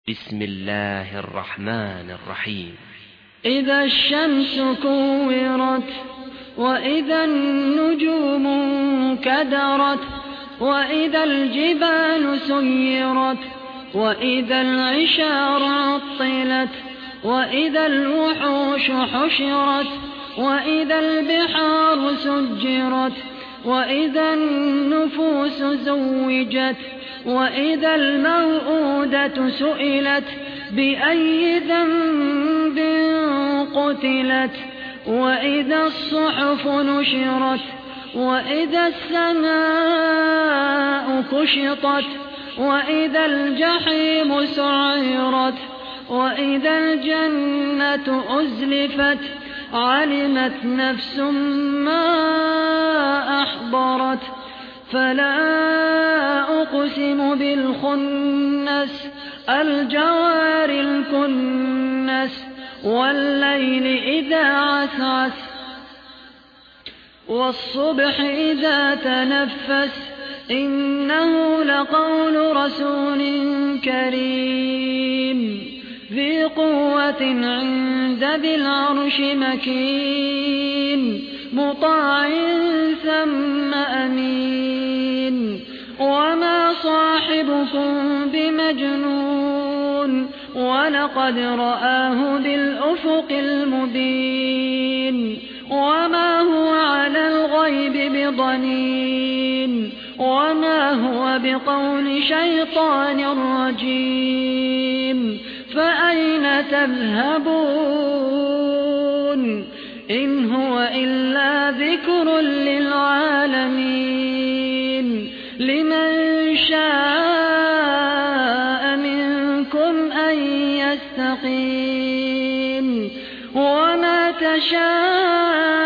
بسم الله الرحمن الرحيم. إذا الشمس كورت وإذا النجوم انكدرت وإذا الجبال سيرت وإذا العشار عطلت وإذا الوحوش حشرت وإذا البحار سجرت وإذا النفوس زوجت وإذا الموءودة سئلت بأي ذنب قتلت وإذا الصحف نشرت وإذا السماء كشطت وإذا الجحيم سعرت وإذا الجنة أزلفت علمت نفس ما أحضرت فلا أقسم بالخنس الجوار الكنس والليل إذا عسعس والصبح إذا تنفس إنه لقول رسول كريم ذي قوة عند ذي العرش مكين مطاع ثم أمين وما صاحبكم بمجنون ولقد رآه بالأفق المبين وما هو على الغيب بضنين وما هو بقول شيطان رجيم فأين تذهبون إن هو إلا ذكر للعالمين لمن شاء منكم أن يستقيم وما تشاءون